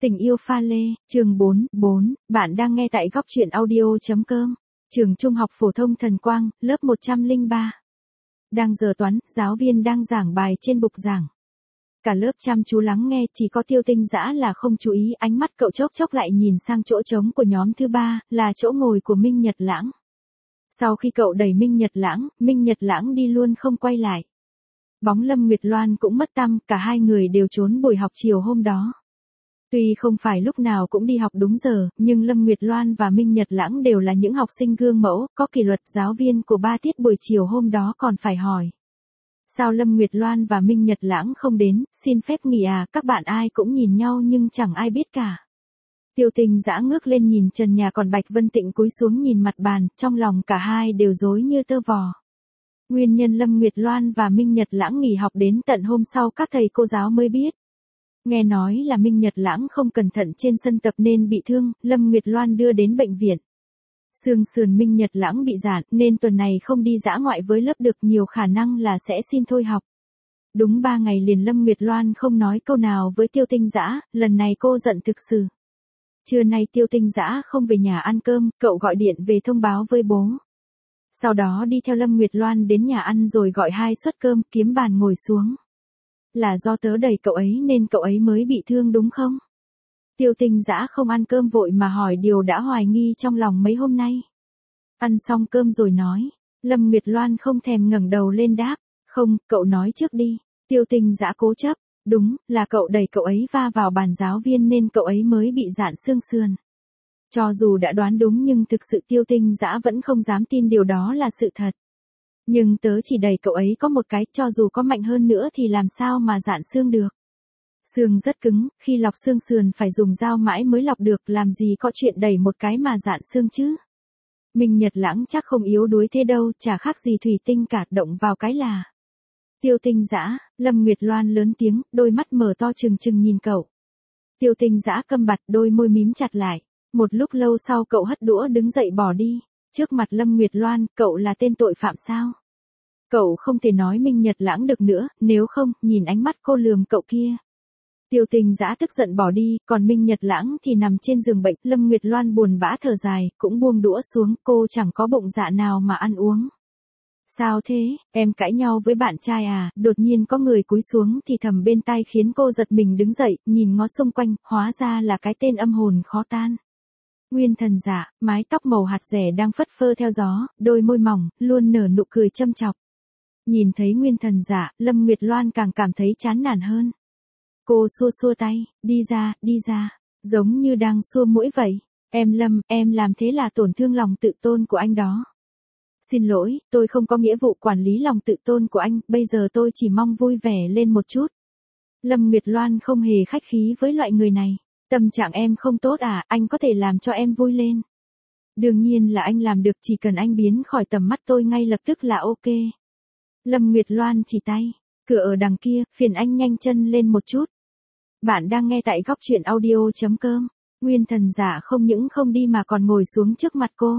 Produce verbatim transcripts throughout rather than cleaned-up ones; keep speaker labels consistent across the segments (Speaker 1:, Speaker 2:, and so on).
Speaker 1: Tình yêu pha lê, chương bốn, bốn, bạn đang nghe tại góc truyện audio.com. Trường Trung học phổ thông Thần Quang, lớp một trăm lẻ ba. Đang giờ toán, giáo viên đang giảng bài trên bục giảng. Cả lớp chăm chú lắng nghe, chỉ có Tiêu Tinh Dã là không chú ý, ánh mắt cậu chốc chốc lại nhìn sang chỗ trống của nhóm thứ ba, là chỗ ngồi của Minh Nhật Lãng. Sau khi cậu đẩy Minh Nhật Lãng, Minh Nhật Lãng đi luôn không quay lại. Bóng Lâm Nguyệt Loan cũng mất tăm, cả hai người đều trốn buổi học chiều hôm đó. Tuy không phải lúc nào cũng đi học đúng giờ, nhưng Lâm Nguyệt Loan và Minh Nhật Lãng đều là những học sinh gương mẫu, có kỷ luật. Giáo viên của ba tiết buổi chiều hôm đó còn phải hỏi: sao Lâm Nguyệt Loan và Minh Nhật Lãng không đến, xin phép nghỉ à? Các bạn ai cũng nhìn nhau nhưng chẳng ai biết cả. Tiêu Tinh Dã ngước lên nhìn trần nhà, còn Bạch Vân Tịnh cúi xuống nhìn mặt bàn, trong lòng cả hai đều rối như tơ vò. Nguyên nhân Lâm Nguyệt Loan và Minh Nhật Lãng nghỉ học đến tận hôm sau các thầy cô giáo mới biết. Nghe nói là Minh Nhật Lãng không cẩn thận trên sân tập nên bị thương, Lâm Nguyệt Loan đưa đến bệnh viện. Xương sườn Minh Nhật Lãng bị giãn nên tuần này không đi dã ngoại với lớp được, nhiều khả năng là sẽ xin thôi học. Đúng ba ngày liền Lâm Nguyệt Loan không nói câu nào với Tiêu Tinh Dã, lần này cô giận thực sự. Trưa nay Tiêu Tinh Dã không về nhà ăn cơm, cậu gọi điện về thông báo với bố. Sau đó đi theo Lâm Nguyệt Loan đến nhà ăn rồi gọi hai suất cơm, kiếm bàn ngồi xuống. Là do tớ đẩy cậu ấy nên cậu ấy mới bị thương đúng không? Tiêu Tinh Dã không ăn cơm vội mà hỏi điều đã hoài nghi trong lòng mấy hôm nay. Ăn xong cơm rồi nói. Lâm Nguyệt Loan không thèm ngẩng đầu lên đáp: không, cậu nói trước đi. Tiêu Tinh Dã cố chấp: đúng, là cậu đẩy cậu ấy va vào bàn giáo viên nên cậu ấy mới bị giãn xương sườn. Cho dù đã đoán đúng nhưng thực sự Tiêu Tinh Dã vẫn không dám tin điều đó là sự thật. Nhưng tớ chỉ đẩy cậu ấy có một cái, cho dù có mạnh hơn nữa thì làm sao mà giãn xương được. Xương rất cứng, khi lọc xương sườn phải dùng dao mãi mới lọc được, làm gì có chuyện đẩy một cái mà giãn xương chứ. Minh Nhật Lãng chắc không yếu đuối thế đâu, chả khác gì thủy tinh cả, động vào cái là. Tiêu Tinh Dã, Lâm Nguyệt Loan lớn tiếng, đôi mắt mở to trừng trừng nhìn cậu. Tiêu Tinh Dã câm bặt, đôi môi mím chặt lại. Một lúc lâu sau cậu hất đũa đứng dậy bỏ đi. Trước mặt Lâm Nguyệt Loan, cậu là tên tội phạm sao? Cậu không thể nói Minh Nhật Lãng được nữa, nếu không, nhìn ánh mắt cô lườm cậu kia. Tiêu Tinh Dã tức giận bỏ đi, còn Minh Nhật Lãng thì nằm trên giường bệnh. Lâm Nguyệt Loan buồn bã thở dài, cũng buông đũa xuống, cô chẳng có bụng dạ nào mà ăn uống. Sao thế, em cãi nhau với bạn trai à? Đột nhiên có người cúi xuống thì thầm bên tai khiến cô giật mình đứng dậy, nhìn ngó xung quanh, hóa ra là cái tên âm hồn khó tan. Nguyên Thần Dạ, mái tóc màu hạt rẻ đang phất phơ theo gió, đôi môi mỏng, luôn nở nụ cười châm chọc. Nhìn thấy Nguyên Thần Dạ, Lâm Nguyệt Loan càng cảm thấy chán nản hơn. Cô xua xua tay, đi ra, đi ra, giống như đang xua muỗi vậy. Em Lâm, em làm thế là tổn thương lòng tự tôn của anh đó. Xin lỗi, tôi không có nghĩa vụ quản lý lòng tự tôn của anh, bây giờ tôi chỉ mong vui vẻ lên một chút. Lâm Nguyệt Loan không hề khách khí với loại người này. Tâm trạng em không tốt à, anh có thể làm cho em vui lên. Đương nhiên là anh làm được, chỉ cần anh biến khỏi tầm mắt tôi ngay lập tức là ok. Lâm Nguyệt Loan chỉ tay, cửa ở đằng kia, phiền anh nhanh chân lên một chút. Bạn đang nghe tại góc truyện audio.com. Nguyên Thần Dạ không những không đi mà còn ngồi xuống trước mặt cô.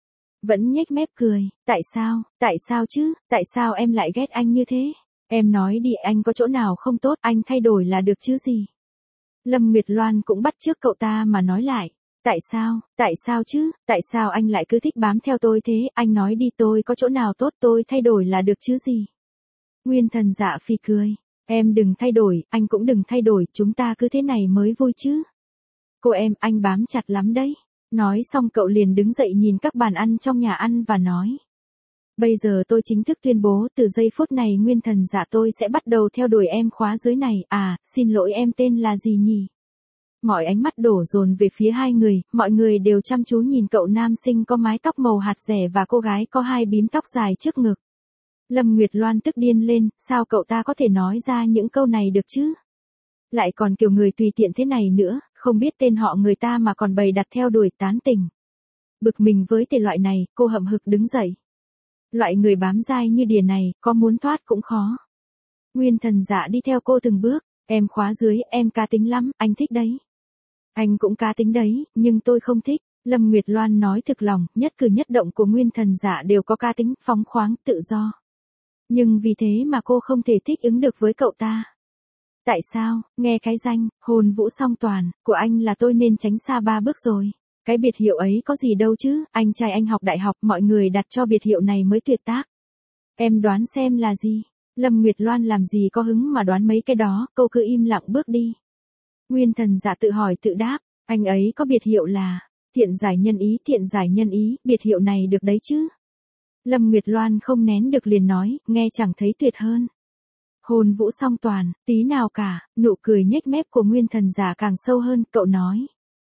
Speaker 1: Vẫn nhếch mép cười, tại sao, tại sao chứ, tại sao em lại ghét anh như thế? Em nói đi, anh có chỗ nào không tốt, anh thay đổi là được chứ gì. Lâm Nguyệt Loan cũng bắt chước cậu ta mà nói lại. Tại sao, tại sao chứ, tại sao anh lại cứ thích bám theo tôi thế, anh nói đi, tôi có chỗ nào tốt, tôi thay đổi là được chứ gì. Nguyên Thần Dạ phì cười. Em đừng thay đổi, anh cũng đừng thay đổi, chúng ta cứ thế này mới vui chứ. Cô em, anh bám chặt lắm đấy. Nói xong cậu liền đứng dậy nhìn các bàn ăn trong nhà ăn và nói. Bây giờ tôi chính thức tuyên bố, từ giây phút này Nguyên Thần Dạ tôi sẽ bắt đầu theo đuổi em khóa dưới này. À, xin lỗi, em tên là gì nhỉ? Mọi ánh mắt đổ dồn về phía hai người, mọi người đều chăm chú nhìn cậu nam sinh có mái tóc màu hạt rẻ và cô gái có hai bím tóc dài trước ngực. Lâm Nguyệt Loan tức điên lên, sao cậu ta có thể nói ra những câu này được chứ? Lại còn kiểu người tùy tiện thế này nữa, không biết tên họ người ta mà còn bày đặt theo đuổi tán tỉnh. Bực mình với thể loại này, cô hậm hực đứng dậy. Loại người bám dai như đỉa này, có muốn thoát cũng khó. Nguyên Thần Dạ đi theo cô từng bước, em khóa dưới, em cá tính lắm, anh thích đấy. Anh cũng cá tính đấy, nhưng tôi không thích. Lâm Nguyệt Loan nói thực lòng, nhất cử nhất động của Nguyên Thần Dạ đều có cá tính, phóng khoáng, tự do. Nhưng vì thế mà cô không thể thích ứng được với cậu ta. Tại sao, nghe cái danh, Hồn Vũ Song Toàn, của anh là tôi nên tránh xa ba bước rồi. Cái biệt hiệu ấy có gì đâu chứ, anh trai anh học đại học mọi người đặt cho biệt hiệu này mới tuyệt tác. Em đoán xem là gì? Lâm Nguyệt Loan làm gì có hứng mà đoán mấy cái đó, cô cứ im lặng bước đi. Nguyên Thần Dạ tự hỏi tự đáp, anh ấy có biệt hiệu là Thiện Giải Nhân Ý, Thiện Giải Nhân Ý, biệt hiệu này được đấy chứ. Lâm Nguyệt Loan không nén được liền nói, nghe chẳng thấy tuyệt hơn. Hồn Vũ Song Toàn, tí nào cả, nụ cười nhếch mép của Nguyên Thần Dạ càng sâu hơn, cậu nói.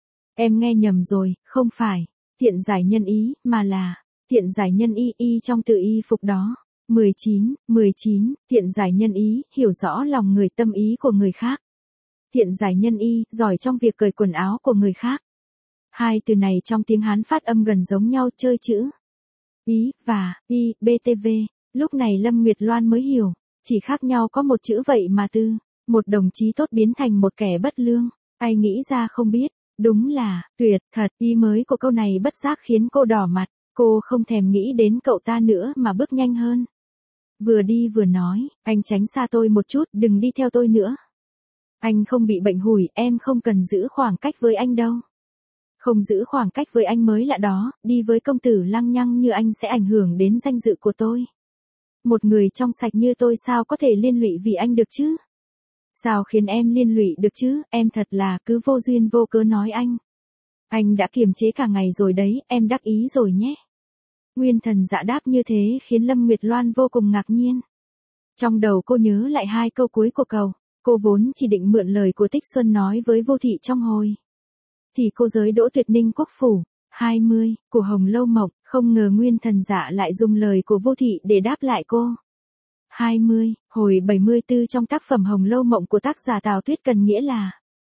Speaker 1: Em nghe nhầm rồi, không phải Thiện Giải Nhân Ý, mà là Thiện Giải Nhân Y, y trong từ y phục đó. mười chín, mười chín, Thiện Giải Nhân Ý, hiểu rõ lòng người tâm ý của người khác. Thiện Giải Nhân Y, giỏi trong việc cởi quần áo của người khác. Hai từ này trong tiếng Hán phát âm gần giống nhau, chơi chữ ý và y, btv. Lúc này Lâm Nguyệt Loan mới hiểu, chỉ khác nhau có một chữ vậy mà từ một đồng chí tốt biến thành một kẻ bất lương. Ai nghĩ ra không biết, đúng là tuyệt thật. Ý mới của câu này bất giác khiến cô đỏ mặt, cô không thèm nghĩ đến cậu ta nữa mà bước nhanh hơn. Vừa đi vừa nói, anh tránh xa tôi một chút, đừng đi theo tôi nữa. Anh không bị bệnh hủi, em không cần giữ khoảng cách với anh đâu. Không giữ khoảng cách với anh mới lạ đó, đi với công tử lăng nhăng như anh sẽ ảnh hưởng đến danh dự của tôi. Một người trong sạch như tôi sao có thể liên lụy vì anh được chứ? Sao khiến em liên lụy được chứ, em thật là cứ vô duyên vô cớ nói anh. Anh đã kiềm chế cả ngày rồi đấy, em đắc ý rồi nhé. Nguyên Thần Dạ đáp như thế khiến Lâm Nguyệt Loan vô cùng ngạc nhiên. Trong đầu cô nhớ lại hai câu cuối của cậu, cô vốn chỉ định mượn lời của Tích Xuân nói với Vô Thị trong hồi thì cô giới Đỗ Tuyệt Ninh Quốc phủ, hai mươi, của Hồng Lâu Mộng, không ngờ Nguyên Thần Dạ lại dùng lời của Vô Thị để đáp lại cô. hai mươi, hồi bảy mươi tư trong tác phẩm Hồng Lâu Mộng của tác giả Tào Tuyết cần nghĩa là.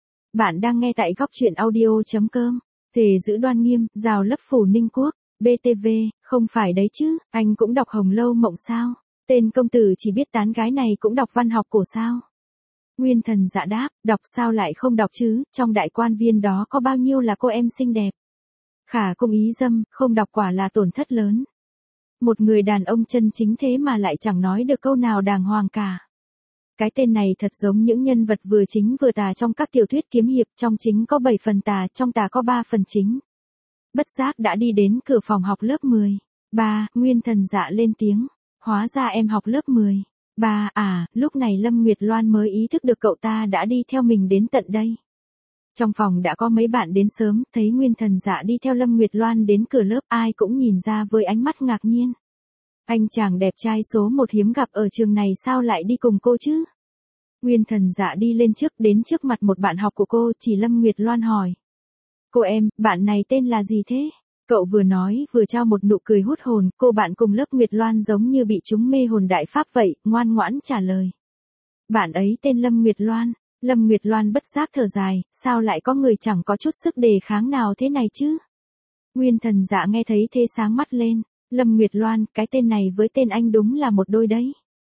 Speaker 1: Bạn đang nghe tại góc truyện audio.com, thề giữ đoan nghiêm, rào lấp phủ Ninh Quốc, bê tê vê, không phải đấy chứ, anh cũng đọc Hồng Lâu Mộng sao? Tên công tử chỉ biết tán gái này cũng đọc văn học cổ sao? Nguyên Thần Dạ đáp, đọc sao lại không đọc chứ, trong đại quan viên đó có bao nhiêu là cô em xinh đẹp. Khả cung ý dâm, không đọc quả là tổn thất lớn. Một người đàn ông chân chính thế mà lại chẳng nói được câu nào đàng hoàng cả. Cái tên này thật giống những nhân vật vừa chính vừa tà trong các tiểu thuyết kiếm hiệp, trong chính có bảy phần tà, trong tà có ba phần chính. Bất giác đã đi đến cửa phòng học lớp mười. Ba, Nguyên Thần Dạ lên tiếng. Hóa ra em học lớp mười. Ba, à, lúc này Lâm Nguyệt Loan mới ý thức được cậu ta đã đi theo mình đến tận đây. Trong phòng đã có mấy bạn đến sớm, thấy Nguyên Thần Dạ đi theo Lâm Nguyệt Loan đến cửa lớp, ai cũng nhìn ra với ánh mắt ngạc nhiên. Anh chàng đẹp trai số một hiếm gặp ở trường này sao lại đi cùng cô chứ? Nguyên Thần Dạ đi lên trước, đến trước mặt một bạn học của cô, chỉ Lâm Nguyệt Loan hỏi. Cô em, bạn này tên là gì thế? Cậu vừa nói vừa trao một nụ cười hút hồn, cô bạn cùng lớp Nguyệt Loan giống như bị trúng mê hồn đại pháp vậy, ngoan ngoãn trả lời. Bạn ấy tên Lâm Nguyệt Loan. Lâm Nguyệt Loan bất giác thở dài, sao lại có người chẳng có chút sức đề kháng nào thế này chứ? Nguyên Thần Dạ nghe thấy thế sáng mắt lên. Lâm Nguyệt Loan, cái tên này với tên anh đúng là một đôi đấy.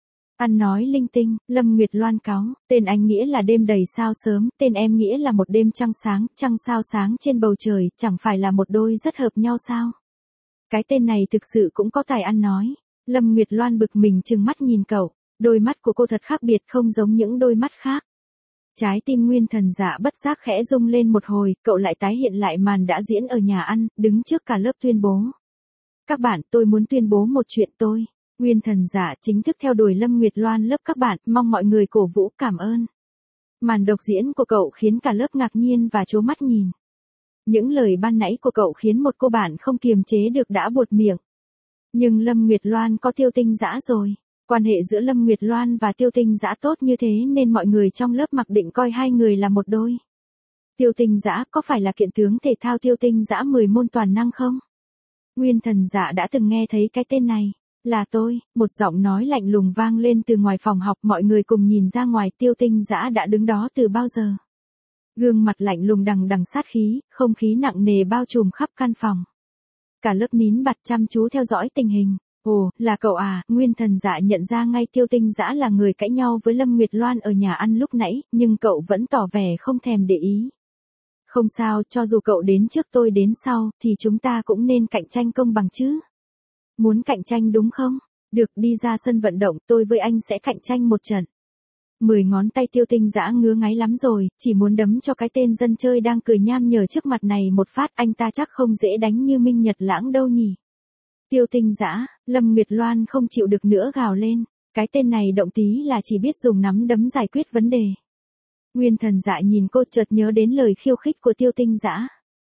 Speaker 1: Ăn nói linh tinh, Lâm Nguyệt Loan cáu, tên anh nghĩa là đêm đầy sao sớm, tên em nghĩa là một đêm trăng sáng, trăng sao sáng trên bầu trời, chẳng phải là một đôi rất hợp nhau sao? Cái tên này thực sự cũng có tài ăn nói. Lâm Nguyệt Loan bực mình trừng mắt nhìn cậu, đôi mắt của cô thật khác biệt không giống những đôi mắt khác. Trái tim Nguyên Thần Dạ bất giác khẽ rung lên một hồi, cậu lại tái hiện lại màn đã diễn ở nhà ăn, đứng trước cả lớp tuyên bố. Các bạn, tôi muốn tuyên bố một chuyện tôi. Nguyên Thần Dạ chính thức theo đuổi Lâm Nguyệt Loan lớp các bạn, mong mọi người cổ vũ cảm ơn. Màn độc diễn của cậu khiến cả lớp ngạc nhiên và trố mắt nhìn. Những lời ban nãy của cậu khiến một cô bạn không kiềm chế được đã buột miệng. Nhưng Lâm Nguyệt Loan có Tiêu Tinh Dã rồi. Quan hệ giữa Lâm Nguyệt Loan và Tiêu Tinh Dã tốt như thế nên mọi người trong lớp mặc định coi hai người là một đôi. Tiêu Tinh Dã có phải là kiện tướng thể thao Tiêu Tinh Dã mười môn toàn năng không? Nguyên Thần Dạ đã từng nghe thấy cái tên này. Là tôi, một giọng nói lạnh lùng vang lên từ ngoài phòng học, mọi người cùng nhìn ra ngoài. Tiêu Tinh Dã đã đứng đó từ bao giờ. Gương mặt lạnh lùng đằng đằng sát khí, không khí nặng nề bao trùm khắp căn phòng. Cả lớp nín bặt chăm chú theo dõi tình hình. Ồ, là cậu à? Nguyên Thần Dạ nhận ra ngay Tiêu Tinh Dã là người cãi nhau với Lâm Nguyệt Loan ở nhà ăn lúc nãy, nhưng cậu vẫn tỏ vẻ không thèm để ý. Không sao, cho dù cậu đến trước tôi đến sau, thì chúng ta cũng nên cạnh tranh công bằng chứ. Muốn cạnh tranh đúng không? Được, đi ra sân vận động, tôi với anh sẽ cạnh tranh một trận. Mười ngón tay Tiêu Tinh Dã ngứa ngáy lắm rồi, chỉ muốn đấm cho cái tên dân chơi đang cười nham nhở trước mặt này một phát, anh ta chắc không dễ đánh như Minh Nhật Lãng đâu nhỉ. Tiêu Tinh Dã, Lâm Nguyệt Loan không chịu được nữa gào lên, cái tên này động tí là chỉ biết dùng nắm đấm giải quyết vấn đề. Nguyên Thần Dạ nhìn cô chợt nhớ đến lời khiêu khích của Tiêu Tinh Dã.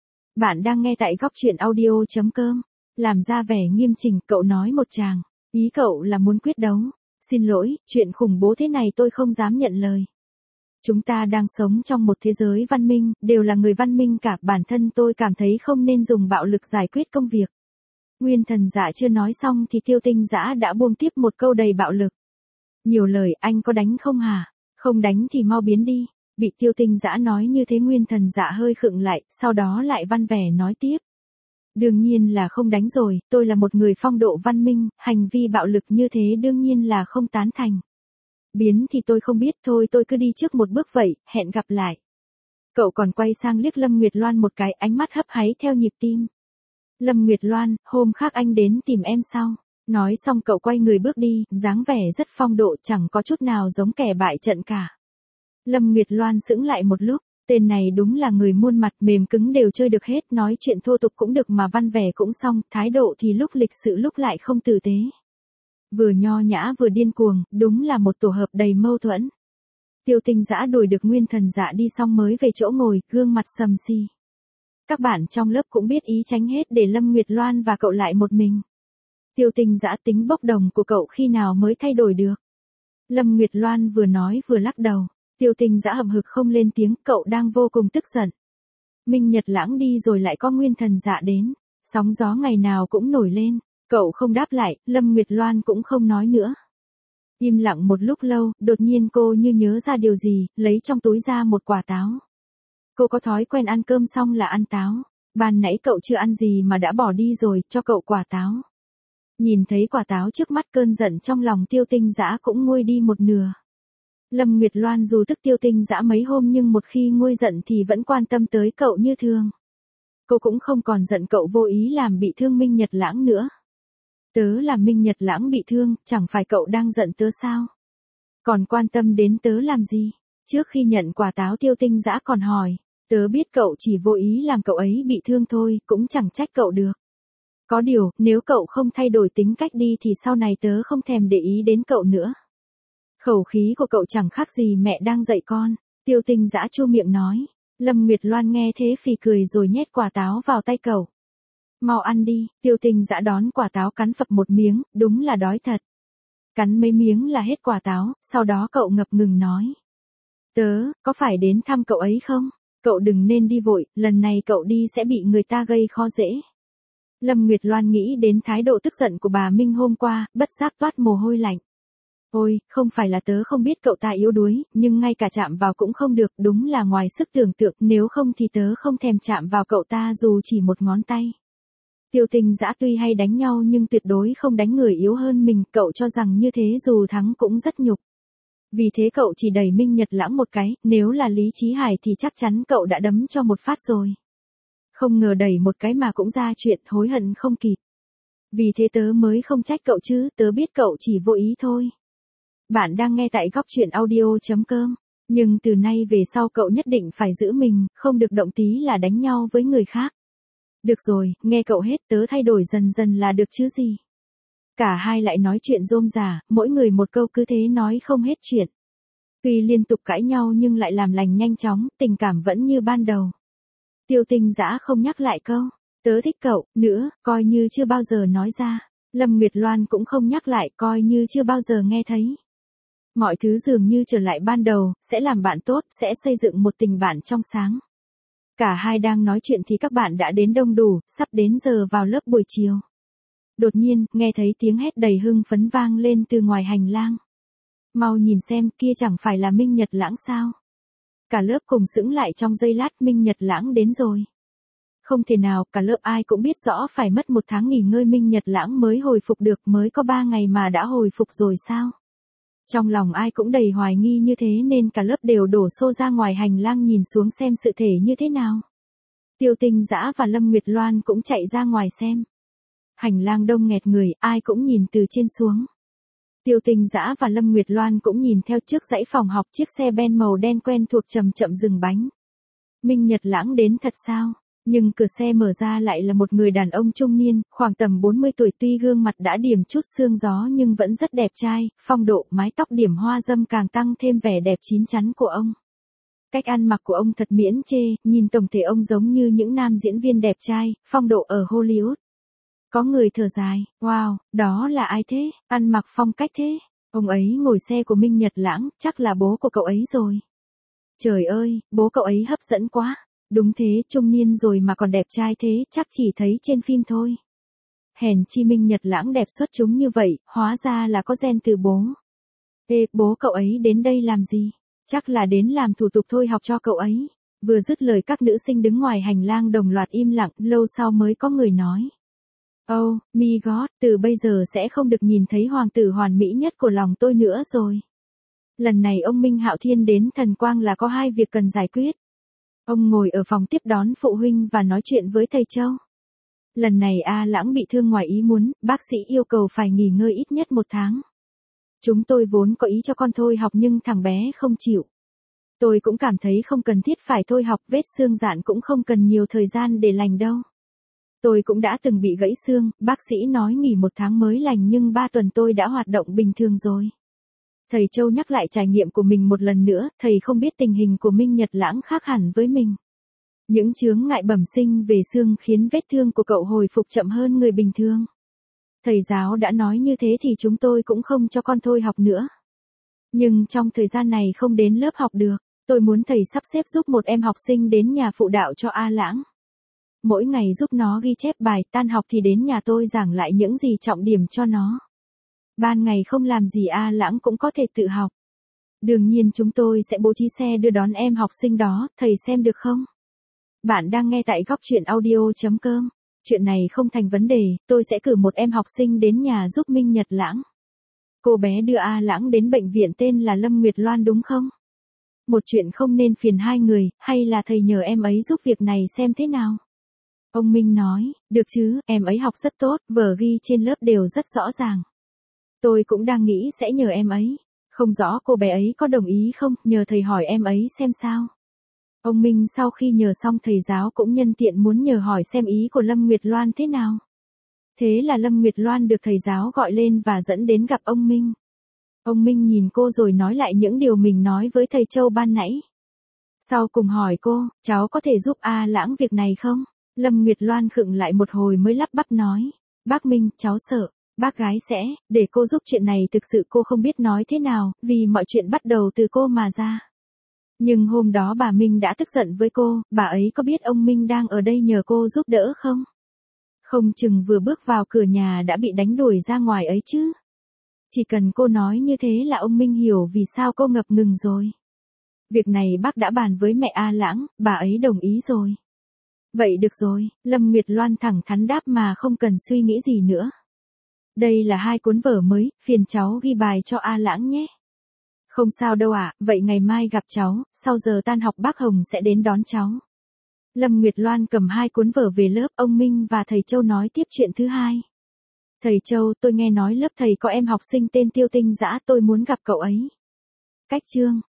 Speaker 1: Bạn đang nghe tại góc truyện audio chấm com. Làm ra vẻ nghiêm chỉnh, cậu nói một tràng, ý cậu là muốn quyết đấu. Xin lỗi, chuyện khủng bố thế này tôi không dám nhận lời. Chúng ta đang sống trong một thế giới văn minh, đều là người văn minh cả, bản thân tôi cảm thấy không nên dùng bạo lực giải quyết công việc. Nguyên Thần Dạ chưa nói xong thì Tiêu Tinh Dã đã buông tiếp một câu đầy bạo lực. Nhiều lời, anh có đánh không hả? Không đánh thì mau biến đi. Bị Tiêu Tinh Dã nói như thế Nguyên Thần Dạ hơi khựng lại, sau đó lại văn vẻ nói tiếp. Đương nhiên là không đánh rồi, tôi là một người phong độ văn minh, hành vi bạo lực như thế đương nhiên là không tán thành. Biến thì tôi không biết, thôi tôi cứ đi trước một bước vậy, hẹn gặp lại. Cậu còn quay sang liếc Lâm Nguyệt Loan một cái, ánh mắt hấp háy theo nhịp tim. Lâm Nguyệt Loan, hôm khác anh đến tìm em sau. Nói xong cậu quay người bước đi, dáng vẻ rất phong độ, chẳng có chút nào giống kẻ bại trận cả. Lâm Nguyệt Loan sững lại một lúc, tên này đúng là người muôn mặt, mềm cứng đều chơi được hết, nói chuyện thô tục cũng được mà văn vẻ cũng xong, thái độ thì lúc lịch sự lúc lại không tử tế. Vừa nho nhã vừa điên cuồng, đúng là một tổ hợp đầy mâu thuẫn. Tiêu Tinh Dã đuổi được Nguyên Thần Dạ đi xong mới về chỗ ngồi, gương mặt sầm si. Các bạn trong lớp cũng biết ý tránh hết để Lâm Nguyệt Loan và cậu lại một mình. Tiêu Tinh Dã, tính bốc đồng của cậu khi nào mới thay đổi được? Lâm Nguyệt Loan vừa nói vừa lắc đầu. Tiêu Tinh Dã hậm hực không lên tiếng, cậu đang vô cùng tức giận. Minh Nhật Lãng đi rồi lại có Nguyên Thần Dạ đến, sóng gió ngày nào cũng nổi lên, cậu không đáp lại, Lâm Nguyệt Loan cũng không nói nữa. Im lặng một lúc lâu, đột nhiên cô như nhớ ra điều gì, lấy trong túi ra một quả táo. Cô có thói quen ăn cơm xong là ăn táo, ban nãy cậu chưa ăn gì mà đã bỏ đi rồi, cho cậu quả táo. Nhìn thấy quả táo trước mắt cơn giận trong lòng Tiêu Tinh Dã cũng nguôi đi một nửa. Lâm Nguyệt Loan dù tức Tiêu Tinh Dã mấy hôm nhưng một khi nguôi giận thì vẫn quan tâm tới cậu như thường. Cô cũng không còn giận cậu vô ý làm bị thương Minh Nhật Lãng nữa. Tớ làm Minh Nhật Lãng bị thương, chẳng phải cậu đang giận tớ sao? Còn quan tâm đến tớ làm gì? Trước khi nhận quả táo Tiêu Tinh Dã còn hỏi, tớ biết cậu chỉ vô ý làm cậu ấy bị thương thôi, cũng chẳng trách cậu được. Có điều, nếu cậu không thay đổi tính cách đi thì sau này tớ không thèm để ý đến cậu nữa. Khẩu khí của cậu chẳng khác gì mẹ đang dạy con, Tiêu Tinh Dã chu miệng nói. Lâm Nguyệt Loan nghe thế phì cười rồi nhét quả táo vào tay cậu. Mau ăn đi, Tiêu Tinh Dã đón quả táo cắn phập một miếng, đúng là đói thật. Cắn mấy miếng là hết quả táo, sau đó cậu ngập ngừng nói. Tớ, có phải đến thăm cậu ấy không? Cậu đừng nên đi vội, lần này cậu đi sẽ bị người ta gây khó dễ. Lâm Nguyệt Loan nghĩ đến thái độ tức giận của bà Minh hôm qua, bất giác toát mồ hôi lạnh. Ôi, không phải là tớ không biết cậu ta yếu đuối, nhưng ngay cả chạm vào cũng không được, đúng là ngoài sức tưởng tượng, nếu không thì tớ không thèm chạm vào cậu ta dù chỉ một ngón tay. Tiêu Tinh Dã tuy hay đánh nhau nhưng tuyệt đối không đánh người yếu hơn mình, cậu cho rằng như thế dù thắng cũng rất nhục. Vì thế cậu chỉ đẩy Minh Nhật Lãng một cái, nếu là Lý Chí Hải thì chắc chắn cậu đã đấm cho một phát rồi. Không ngờ đẩy một cái mà cũng ra chuyện, hối hận không kịp. Vì thế tớ mới không trách cậu chứ, tớ biết cậu chỉ vô ý thôi. Bạn đang nghe tại góc truyện audio chấm com, nhưng từ nay về sau cậu nhất định phải giữ mình, không được động tí là đánh nhau với người khác. Được rồi, nghe cậu hết, tớ thay đổi dần dần là được chứ gì. Cả hai lại nói chuyện rôm rả, mỗi người một câu cứ thế nói không hết chuyện. Tuy liên tục cãi nhau nhưng lại làm lành nhanh chóng, tình cảm vẫn như ban đầu. Tiêu Tinh Dã không nhắc lại câu, tớ thích cậu, nữa, coi như chưa bao giờ nói ra. Lâm Nguyệt Loan cũng không nhắc lại, coi như chưa bao giờ nghe thấy. Mọi thứ dường như trở lại ban đầu, sẽ làm bạn tốt, sẽ xây dựng một tình bạn trong sáng. Cả hai đang nói chuyện thì các bạn đã đến đông đủ, sắp đến giờ vào lớp buổi chiều. Đột nhiên, nghe thấy tiếng hét đầy hưng phấn vang lên từ ngoài hành lang. Mau nhìn xem, kia chẳng phải là Minh Nhật Lãng sao? Cả lớp cùng sững lại trong giây lát, Minh Nhật Lãng đến rồi. Không thể nào, cả lớp ai cũng biết rõ phải mất một tháng nghỉ ngơi Minh Nhật Lãng mới hồi phục được, mới có ba ngày mà đã hồi phục rồi sao? Trong lòng ai cũng đầy hoài nghi như thế nên cả lớp đều đổ xô ra ngoài hành lang nhìn xuống xem sự thể như thế nào. Tiêu Tinh Dã và Lâm Nguyệt Loan cũng chạy ra ngoài xem. Hành lang đông nghẹt người, ai cũng nhìn từ trên xuống. Tiêu Tinh Dã và Lâm Nguyệt Loan cũng nhìn theo trước dãy phòng học chiếc xe ben màu đen quen thuộc chậm chậm dừng bánh. Minh Nhật Lãng đến thật sao? Nhưng cửa xe mở ra lại là một người đàn ông trung niên, khoảng tầm bốn mươi tuổi, tuy gương mặt đã điểm chút sương gió nhưng vẫn rất đẹp trai, phong độ, mái tóc điểm hoa dâm càng tăng thêm vẻ đẹp chín chắn của ông. Cách ăn mặc của ông thật miễn chê, nhìn tổng thể ông giống như những nam diễn viên đẹp trai, phong độ ở Hollywood. Có người thở dài, wow, đó là ai thế, ăn mặc phong cách thế. Ông ấy ngồi xe của Minh Nhật Lãng, chắc là bố của cậu ấy rồi. Trời ơi, bố cậu ấy hấp dẫn quá. Đúng thế, trung niên rồi mà còn đẹp trai thế, chắc chỉ thấy trên phim thôi. Hèn chi Minh Nhật Lãng đẹp xuất chúng như vậy, hóa ra là có gen từ bố. Ê, bố cậu ấy đến đây làm gì? Chắc là đến làm thủ tục thôi học cho cậu ấy. Vừa dứt lời các nữ sinh đứng ngoài hành lang đồng loạt im lặng, lâu sau mới có người nói. Oh, my God, từ bây giờ sẽ không được nhìn thấy hoàng tử hoàn mỹ nhất của lòng tôi nữa rồi. Lần này ông Minh Hạo Thiên đến Thần Quang là có hai việc cần giải quyết. Ông ngồi ở phòng tiếp đón phụ huynh và nói chuyện với thầy Châu. Lần này A Lãng bị thương ngoài ý muốn, bác sĩ yêu cầu phải nghỉ ngơi ít nhất một tháng. Chúng tôi vốn có ý cho con thôi học nhưng thằng bé không chịu. Tôi cũng cảm thấy không cần thiết phải thôi học, vết xương dạn cũng không cần nhiều thời gian để lành đâu. Tôi cũng đã từng bị gãy xương, bác sĩ nói nghỉ một tháng mới lành nhưng ba tuần tôi đã hoạt động bình thường rồi. Thầy Châu nhắc lại trải nghiệm của mình một lần nữa, thầy không biết tình hình của Minh Nhật Lãng khác hẳn với mình. Những chướng ngại bẩm sinh về xương khiến vết thương của cậu hồi phục chậm hơn người bình thường. Thầy giáo đã nói như thế thì chúng tôi cũng không cho con thôi học nữa. Nhưng trong thời gian này không đến lớp học được, tôi muốn thầy sắp xếp giúp một em học sinh đến nhà phụ đạo cho A Lãng. Mỗi ngày giúp nó ghi chép bài, tan học thì đến nhà tôi giảng lại những gì trọng điểm cho nó. Ban ngày không làm gì A Lãng cũng có thể tự học. Đương nhiên chúng tôi sẽ bố trí xe đưa đón em học sinh đó, thầy xem được không? Bạn đang nghe tại góc truyện audio.com. Chuyện này không thành vấn đề, tôi sẽ cử một em học sinh đến nhà giúp Minh Nhật Lãng. Cô bé đưa A Lãng đến bệnh viện tên là Lâm Nguyệt Loan đúng không? Một chuyện không nên phiền hai người, hay là thầy nhờ em ấy giúp việc này xem thế nào? Ông Minh nói, được chứ, em ấy học rất tốt, vở ghi trên lớp đều rất rõ ràng. Tôi cũng đang nghĩ sẽ nhờ em ấy. Không rõ cô bé ấy có đồng ý không, nhờ thầy hỏi em ấy xem sao. Ông Minh sau khi nhờ xong thầy giáo cũng nhân tiện muốn nhờ hỏi xem ý của Lâm Nguyệt Loan thế nào. Thế là Lâm Nguyệt Loan được thầy giáo gọi lên và dẫn đến gặp ông Minh. Ông Minh nhìn cô rồi nói lại những điều mình nói với thầy Châu ban nãy. Sau cùng hỏi cô, cháu có thể giúp A Lãng việc này không? Lâm Nguyệt Loan khựng lại một hồi mới lắp bắp nói. Bác Minh, cháu sợ. Bác gái sẽ, để cô giúp chuyện này thực sự cô không biết nói thế nào, vì mọi chuyện bắt đầu từ cô mà ra. Nhưng hôm đó bà Minh đã tức giận với cô, bà ấy có biết ông Minh đang ở đây nhờ cô giúp đỡ không? Không chừng vừa bước vào cửa nhà đã bị đánh đuổi ra ngoài ấy chứ. Chỉ cần cô nói như thế là ông Minh hiểu vì sao cô ngập ngừng rồi. Việc này bác đã bàn với mẹ A Lãng, bà ấy đồng ý rồi. Vậy được rồi, Lâm Nguyệt Loan thẳng thắn đáp mà không cần suy nghĩ gì nữa. Đây là hai cuốn vở mới, phiền cháu ghi bài cho A Lãng nhé. Không sao đâu ạ, à, vậy ngày mai gặp cháu, sau giờ tan học bác Hồng sẽ đến đón cháu. Lâm Nguyệt Loan cầm hai cuốn vở về lớp, ông Minh và thầy Châu nói tiếp chuyện thứ hai. Thầy Châu, tôi nghe nói lớp thầy có em học sinh tên Tiêu Tinh Dã, tôi muốn gặp cậu ấy. Cách chương